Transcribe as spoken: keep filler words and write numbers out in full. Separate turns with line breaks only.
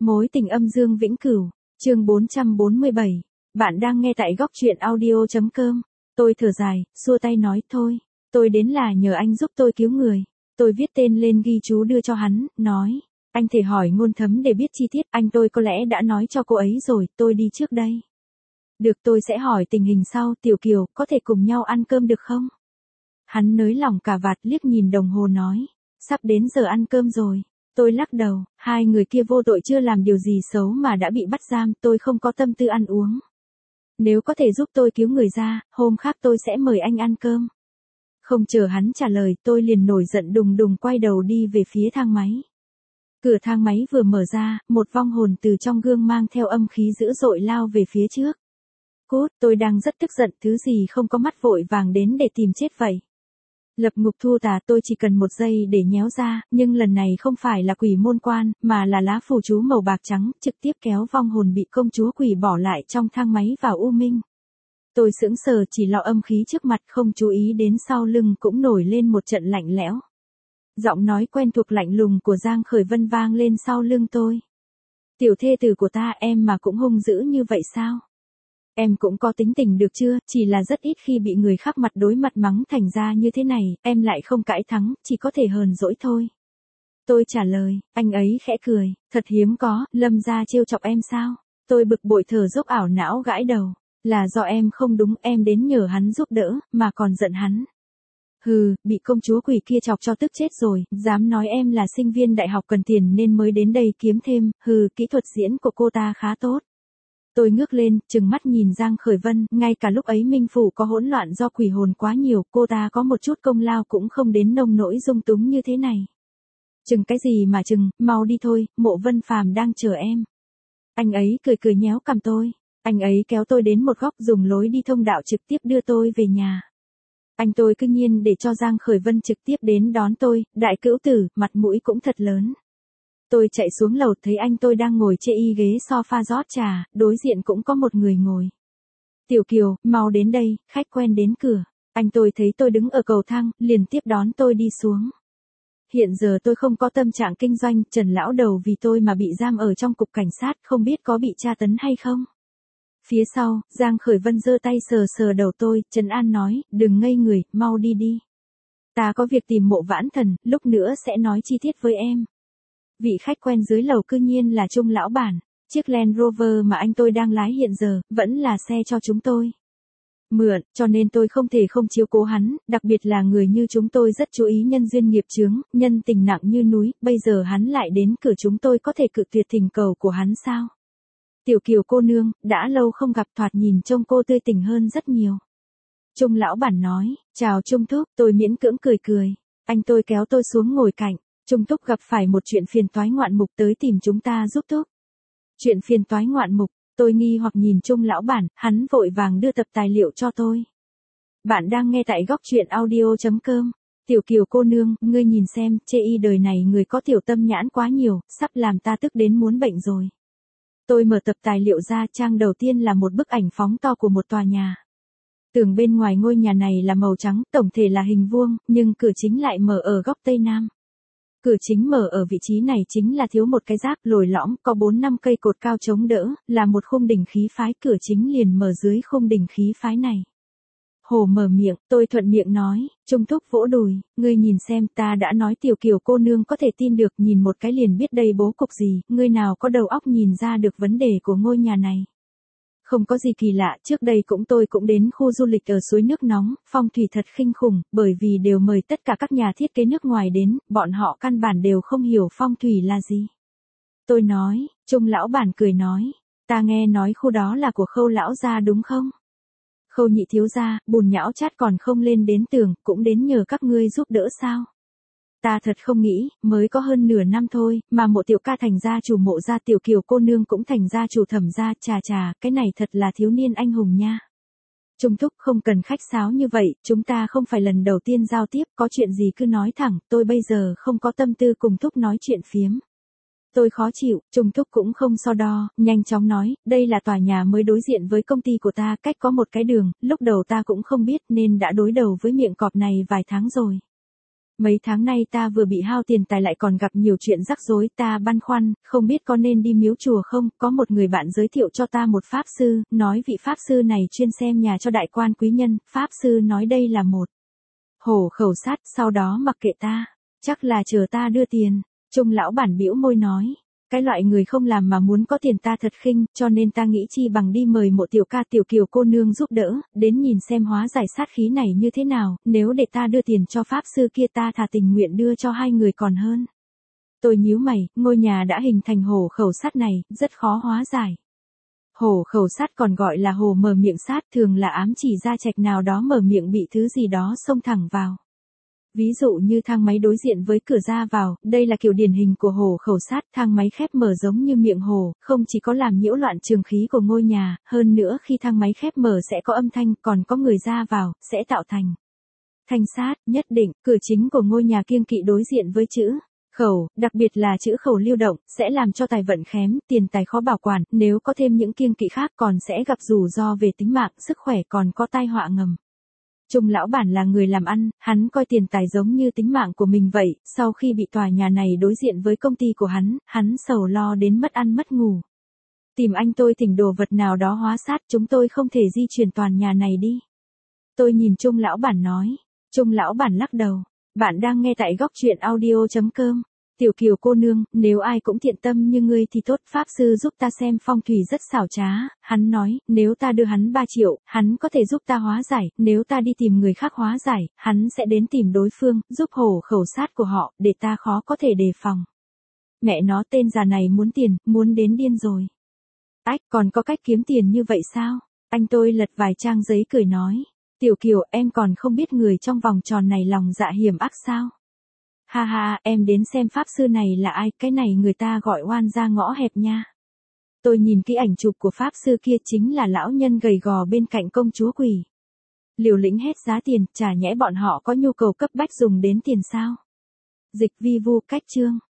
Mối tình âm dương vĩnh cửu, chương bốn trăm bốn mươi bảy. Bạn đang nghe tại góc truyện audio.com. Tôi thở dài, xua tay nói thôi, tôi đến là nhờ anh giúp tôi cứu người. Tôi viết tên lên ghi chú đưa cho hắn, nói, anh thể hỏi Ngôn Thấm để biết chi tiết, anh tôi có lẽ đã nói cho cô ấy rồi, tôi đi trước đây. Được, tôi sẽ hỏi tình hình sau. Tiểu Kiều, có thể cùng nhau ăn cơm được không? Hắn nới lỏng cà vạt, liếc nhìn đồng hồ nói, sắp đến giờ ăn cơm rồi. Tôi lắc đầu, hai người kia vô tội chưa làm điều gì xấu mà đã bị bắt giam, tôi không có tâm tư ăn uống. Nếu có thể giúp tôi cứu người ra, hôm khác tôi sẽ mời anh ăn cơm. Không chờ hắn trả lời, tôi liền nổi giận đùng đùng quay đầu đi về phía thang máy. Cửa thang máy vừa mở ra, một vong hồn từ trong gương mang theo âm khí dữ dội lao về phía trước. Cút, tôi đang rất tức giận, thứ gì không có mắt vội vàng đến để tìm chết vậy. Lập ngục thu tà, tôi chỉ cần một giây để nhéo ra, nhưng lần này không phải là quỷ môn quan, mà là lá phù chú màu bạc trắng, trực tiếp kéo vong hồn bị công chúa quỷ bỏ lại trong thang máy vào u minh. Tôi sững sờ, chỉ lo âm khí trước mặt, không chú ý đến sau lưng cũng nổi lên một trận lạnh lẽo. Giọng nói quen thuộc lạnh lùng của Giang Khởi Vân vang lên sau lưng tôi. Tiểu thê tử của ta, em mà cũng hung dữ như vậy sao? Em cũng có tính tình được chưa, chỉ là rất ít khi bị người khác mặt đối mặt mắng thành ra như thế này, em lại không cãi thắng, chỉ có thể hờn dỗi thôi. Tôi trả lời, anh ấy khẽ cười, thật hiếm có, Lâm gia trêu chọc em sao? Tôi bực bội thở dốc ảo não gãi đầu, là do em không đúng, em đến nhờ hắn giúp đỡ, mà còn giận hắn. Hừ, bị công chúa quỷ kia chọc cho tức chết rồi, dám nói em là sinh viên đại học cần tiền nên mới đến đây kiếm thêm, hừ, kỹ thuật diễn của cô ta khá tốt. Tôi ngước lên, trừng mắt nhìn Giang Khởi Vân, ngay cả lúc ấy Minh Phủ có hỗn loạn do quỷ hồn quá nhiều, cô ta có một chút công lao cũng không đến nông nỗi dung túng như thế này. Chừng cái gì mà chừng, mau đi thôi, Mộ Vân Phàm đang chờ em. Anh ấy cười cười nhéo cằm tôi, anh ấy kéo tôi đến một góc dùng lối đi thông đạo trực tiếp đưa tôi về nhà. Anh tôi cứ nhiên để cho Giang Khởi Vân trực tiếp đến đón tôi, đại cữu tử, mặt mũi cũng thật lớn. Tôi chạy xuống lầu thấy anh tôi đang ngồi trên y ghế sofa rót trà, đối diện cũng có một người ngồi. Tiểu Kiều, mau đến đây, khách quen đến cửa. Anh tôi thấy tôi đứng ở cầu thang, liền tiếp đón tôi đi xuống. Hiện giờ tôi không có tâm trạng kinh doanh, Trần lão đầu vì tôi mà bị giam ở trong cục cảnh sát, không biết có bị tra tấn hay không. Phía sau, Giang Khởi Vân giơ tay sờ sờ đầu tôi, trấn an nói, đừng ngây người, mau đi đi. Ta có việc tìm Mộ Vãn Thần, lúc nữa sẽ nói chi tiết với em. Vị khách quen dưới lầu cư nhiên là Trung lão bản, chiếc Land Rover mà anh tôi đang lái hiện giờ, vẫn là xe cho chúng tôi mượn, cho nên tôi không thể không chiếu cố hắn, đặc biệt là người như chúng tôi rất chú ý nhân duyên nghiệp chướng, nhân tình nặng như núi, bây giờ hắn lại đến cửa chúng tôi có thể cự tuyệt thỉnh cầu của hắn sao? Tiểu Kiều cô nương, đã lâu không gặp, thoạt nhìn trông cô tươi tỉnh hơn rất nhiều. Trung lão bản nói, chào Trung thúc, tôi miễn cưỡng cười cười, anh tôi kéo tôi xuống ngồi cạnh. Trung thúc gặp phải một chuyện phiền toái ngoạn mục tới tìm chúng ta giúp thúc. Chuyện phiền toái ngoạn mục, tôi nghi hoặc nhìn Trung lão bản, hắn vội vàng đưa tập tài liệu cho tôi. Bạn đang nghe tại góc truyện audio.com. Tiểu Kiều cô nương, ngươi nhìn xem, chê y đời này người có tiểu tâm nhãn quá nhiều, sắp làm ta tức đến muốn bệnh rồi. Tôi mở tập tài liệu ra, trang đầu tiên là một bức ảnh phóng to của một tòa nhà. Tường bên ngoài ngôi nhà này là màu trắng, tổng thể là hình vuông, nhưng cửa chính lại mở ở góc tây nam. Cửa chính mở ở vị trí này chính là thiếu một cái giáp lồi lõm, có bốn năm cây cột cao chống đỡ, là một khung đỉnh khí phái, cửa chính liền mở dưới khung đỉnh khí phái này. Hồ mở miệng, tôi thuận miệng nói, Trung thúc vỗ đùi, ngươi nhìn xem, ta đã nói Tiểu Kiều cô nương có thể tin được, nhìn một cái liền biết đây bố cục gì, ngươi nào có đầu óc nhìn ra được vấn đề của ngôi nhà này. Không có gì kỳ lạ, trước đây cũng tôi cũng đến khu du lịch ở suối nước nóng, phong thủy thật khinh khủng, bởi vì đều mời tất cả các nhà thiết kế nước ngoài đến, bọn họ căn bản đều không hiểu phong thủy là gì. Tôi nói, Trung lão bản cười nói, ta nghe nói khu đó là của Khâu lão gia đúng không? Khâu nhị thiếu gia, bùn nhão chát còn không lên đến tường, cũng đến nhờ các ngươi giúp đỡ sao? Ta thật không nghĩ, mới có hơn nửa năm thôi, mà Mộ tiểu ca thành gia chủ Mộ gia, Tiểu Kiều cô nương cũng thành gia chủ Thẩm gia, chà chà, cái này thật là thiếu niên anh hùng nha. Trung thúc không cần khách sáo như vậy, chúng ta không phải lần đầu tiên giao tiếp, có chuyện gì cứ nói thẳng, tôi bây giờ không có tâm tư cùng thúc nói chuyện phiếm. Tôi khó chịu, Trung thúc cũng không so đo, nhanh chóng nói, đây là tòa nhà mới đối diện với công ty của ta, cách có một cái đường, lúc đầu ta cũng không biết nên đã đối đầu với miệng cọp này vài tháng rồi. Mấy tháng nay ta vừa bị hao tiền tài lại còn gặp nhiều chuyện rắc rối, ta băn khoăn, không biết có nên đi miếu chùa không, có một người bạn giới thiệu cho ta một pháp sư, nói vị pháp sư này chuyên xem nhà cho đại quan quý nhân, pháp sư nói đây là một hổ khẩu sát, sau đó mặc kệ ta, chắc là chờ ta đưa tiền. Trung lão bản bĩu môi nói, cái loại người không làm mà muốn có tiền ta thật khinh, cho nên ta nghĩ chi bằng đi mời Mộ tiểu ca tiểu kiều cô nương giúp đỡ, đến nhìn xem hóa giải sát khí này như thế nào, nếu để ta đưa tiền cho pháp sư kia ta thà tình nguyện đưa cho hai người còn hơn. Tôi nhíu mày, ngôi nhà đã hình thành hổ khẩu sát này, rất khó hóa giải. Hổ khẩu sát còn gọi là hổ mở miệng sát, thường là ám chỉ ra trạch nào đó mở miệng bị thứ gì đó xông thẳng vào. Ví dụ như thang máy đối diện với cửa ra vào, đây là kiểu điển hình của hổ khẩu sát, thang máy khép mở giống như miệng hổ, không chỉ có làm nhiễu loạn trường khí của ngôi nhà, hơn nữa khi thang máy khép mở sẽ có âm thanh, còn có người ra vào, sẽ tạo thành thanh sát, nhất định, cửa chính của ngôi nhà kiêng kỵ đối diện với chữ khẩu, đặc biệt là chữ khẩu lưu động, sẽ làm cho tài vận khém, tiền tài khó bảo quản, nếu có thêm những kiêng kỵ khác còn sẽ gặp rủi ro về tính mạng, sức khỏe còn có tai họa ngầm. Trung lão bản là người làm ăn, hắn coi tiền tài giống như tính mạng của mình vậy, sau khi bị tòa nhà này đối diện với công ty của hắn, hắn sầu lo đến mất ăn mất ngủ. Tìm anh tôi thỉnh đồ vật nào đó hóa sát, chúng tôi không thể di chuyển toàn nhà này đi. Tôi nhìn Trung lão bản nói, Trung lão bản lắc đầu, bạn đang nghe tại góc truyện audio chấm com. Tiểu kiều cô nương, nếu ai cũng thiện tâm như ngươi thì tốt, pháp sư giúp ta xem phong thủy rất xảo trá, hắn nói, nếu ta đưa hắn ba triệu, hắn có thể giúp ta hóa giải, nếu ta đi tìm người khác hóa giải, hắn sẽ đến tìm đối phương, giúp hổ khẩu sát của họ, để ta khó có thể đề phòng. Mẹ nó tên già này muốn tiền, muốn đến điên rồi. Ách, còn có cách kiếm tiền như vậy sao? Anh tôi lật vài trang giấy cười nói, Tiểu kiều em còn không biết người trong vòng tròn này lòng dạ hiểm ác sao? Ha ha, em đến xem pháp sư này là ai, cái này người ta gọi oan ra ngõ hẹp nha. Tôi nhìn kỹ ảnh chụp của pháp sư kia, chính là lão nhân gầy gò bên cạnh công chúa quỷ. Liều lĩnh hết giá tiền, chả nhẽ bọn họ có nhu cầu cấp bách dùng đến tiền sao? Dịch vi vu cách chương.